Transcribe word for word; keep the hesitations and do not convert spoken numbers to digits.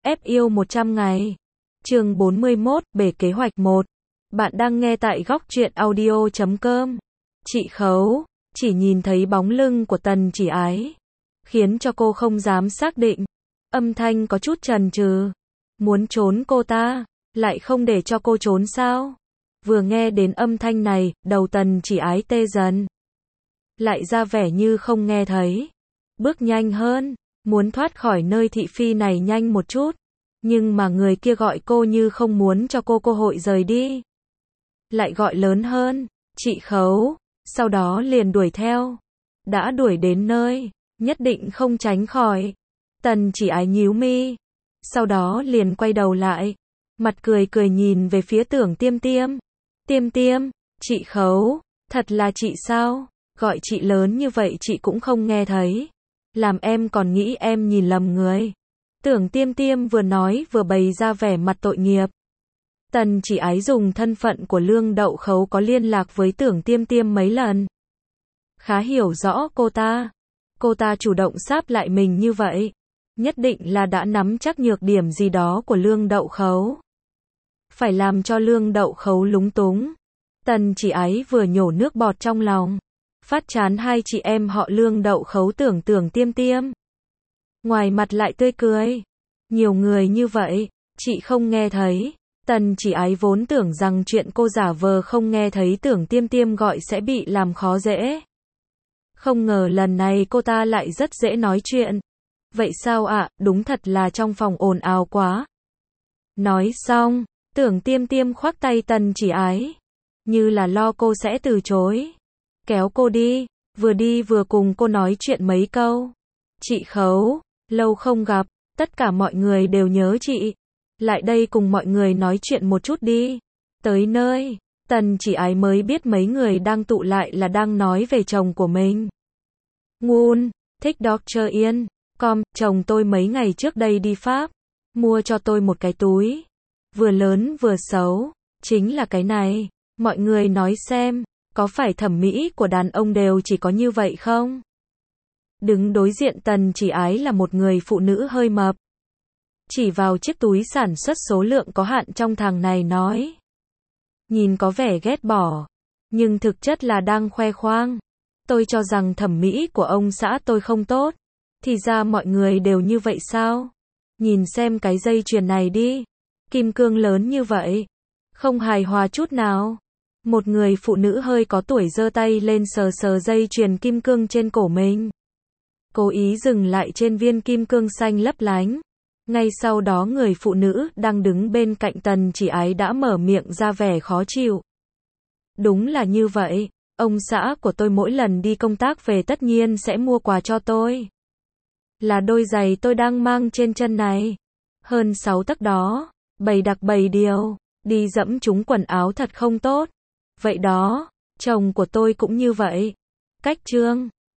ép yêu một trăm ngày. Chương bốn mươi mốt, bể kế hoạch một. Bạn đang nghe tại góc truyện audio chấm com. Chị Khấu, chỉ nhìn thấy bóng lưng của Tần Chỉ Ái, khiến cho cô không dám xác định. Âm thanh có chút chần chừ. Muốn trốn cô ta, lại không để cho cô trốn sao? Vừa nghe đến âm thanh này, đầu Tần Chỉ Ái tê dần. Lại ra vẻ như không nghe thấy. Bước nhanh hơn, muốn thoát khỏi nơi thị phi này nhanh một chút. Nhưng mà người kia gọi cô như không muốn cho cô cơ hội rời đi. Lại gọi lớn hơn, chị Khấu, sau đó liền đuổi theo. Đã đuổi đến nơi, nhất định không tránh khỏi. Tần Chỉ Ái nhíu mi, sau đó liền quay đầu lại, mặt cười cười nhìn về phía Tưởng Tiêm Tiêm. Tiêm Tiêm, chị Khấu, thật là chị sao? Gọi chị lớn như vậy chị cũng không nghe thấy. Làm em còn nghĩ em nhìn lầm người. Tưởng Tiêm Tiêm vừa nói vừa bày ra vẻ mặt tội nghiệp. Tần Chỉ Ái dùng thân phận của Lương Đậu Khấu có liên lạc với Tưởng Tiêm Tiêm mấy lần. Khá hiểu rõ cô ta. Cô ta chủ động sáp lại mình như vậy, nhất định là đã nắm chắc nhược điểm gì đó của Lương Đậu Khấu. Phải làm cho Lương Đậu Khấu lúng túng. Tần Chỉ Ái vừa nhổ nước bọt trong lòng. Phát chán hai chị em họ Lương Đậu Khấu Tưởng Tưởng Tiêm Tiêm. Ngoài mặt lại tươi cười. Nhiều người như vậy, chị không nghe thấy. Tần Chỉ Ái vốn tưởng rằng chuyện cô giả vờ không nghe thấy Tưởng Tiêm Tiêm gọi sẽ bị làm khó dễ. Không ngờ lần này cô ta lại rất dễ nói chuyện. Vậy sao ạ, à? Đúng thật là trong phòng ồn ào quá. Nói xong, Tưởng Tiêm Tiêm khoác tay Tần Chỉ Ái, như là lo cô sẽ từ chối. Kéo cô đi, vừa đi vừa cùng cô nói chuyện mấy câu. Chị Khấu, lâu không gặp, tất cả mọi người đều nhớ chị. Lại đây cùng mọi người nói chuyện một chút đi. Tới nơi, Tần Chỉ Ái mới biết mấy người đang tụ lại là đang nói về chồng của mình. Ngôn, thích doctor Yên, com, chồng tôi mấy ngày trước đây đi Pháp, mua cho tôi một cái túi. Vừa lớn vừa xấu, chính là cái này. Mọi người nói xem, có phải thẩm mỹ của đàn ông đều chỉ có như vậy không? Đứng đối diện Tần Chỉ Ái là một người phụ nữ hơi mập. Chỉ vào chiếc túi sản xuất số lượng có hạn trong thằng này nói. Nhìn có vẻ ghét bỏ, nhưng thực chất là đang khoe khoang. Tôi cho rằng thẩm mỹ của ông xã tôi không tốt. Thì ra mọi người đều như vậy sao? Nhìn xem cái dây chuyền này đi. Kim cương lớn như vậy. Không hài hòa chút nào. Một người phụ nữ hơi có tuổi giơ tay lên sờ sờ dây chuyền kim cương trên cổ mình. Cố ý dừng lại trên viên kim cương xanh lấp lánh. Ngay sau đó người phụ nữ đang đứng bên cạnh Tần Chỉ Ái đã mở miệng ra vẻ khó chịu. Đúng là như vậy, ông xã của tôi mỗi lần đi công tác về tất nhiên sẽ mua quà cho tôi. Là đôi giày tôi đang mang trên chân này. Hơn sáu tấc đó, bày đặc bày điều, đi dẫm chúng quần áo thật không tốt. Vậy đó, chồng của tôi cũng như vậy. Cách trương,